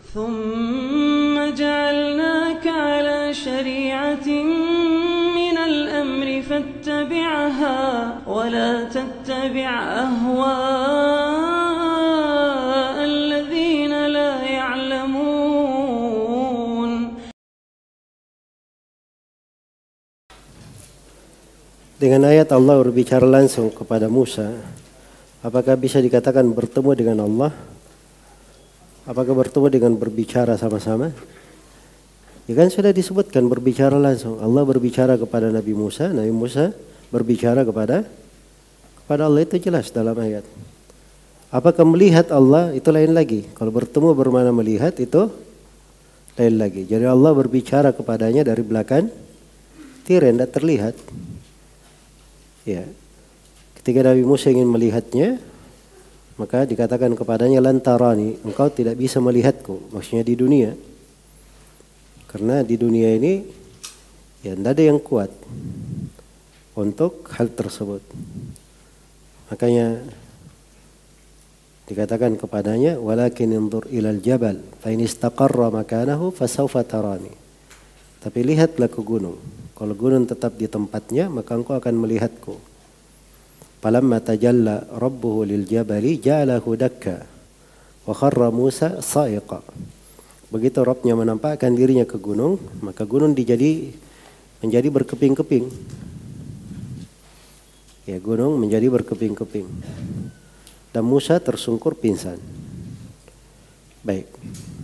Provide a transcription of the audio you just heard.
ثم جعلناك على شريعة من الأمر فاتبعها ولا تتبع أهواء الذين لا يعلمون. Dengan ayat Allah berbicara langsung kepada Musa, apakah bisa dikatakan bertemu dengan Allah? Apakah bertemu dengan berbicara sama-sama? Ya kan sudah disebutkan berbicara langsung. Allah berbicara kepada Nabi Musa berbicara kepada Allah, itu jelas dalam ayat. Apakah melihat Allah itu lain lagi. Kalau bertemu bermakna melihat itu lain lagi. Jadi Allah berbicara kepadanya dari belakang tirai, tidak terlihat. Ya. Ketika Nabi Musa ingin melihatnya, maka dikatakan kepadanya lantarani, engkau tidak bisa melihatku. Maksudnya di dunia. Karena di dunia ini ya tidak ada yang kuat untuk hal tersebut. Makanya dikatakan kepadanya walakin inzur ilal jabal fa in istaqarra makanahu fasawfa tarani. Tapi lihatlah ke gunung. Kalau gunung tetap di tempatnya, maka engkau akan melihatku. Falamma tajalla rabbuhu lil jabali ja'alahu dakka wa kharra Musa sa'iqa. Begitu Rabbnya menampakkan dirinya ke gunung, maka gunung menjadi berkeping-keping. Ya, gunung menjadi berkeping-keping. Dan Musa tersungkur pingsan. Baik.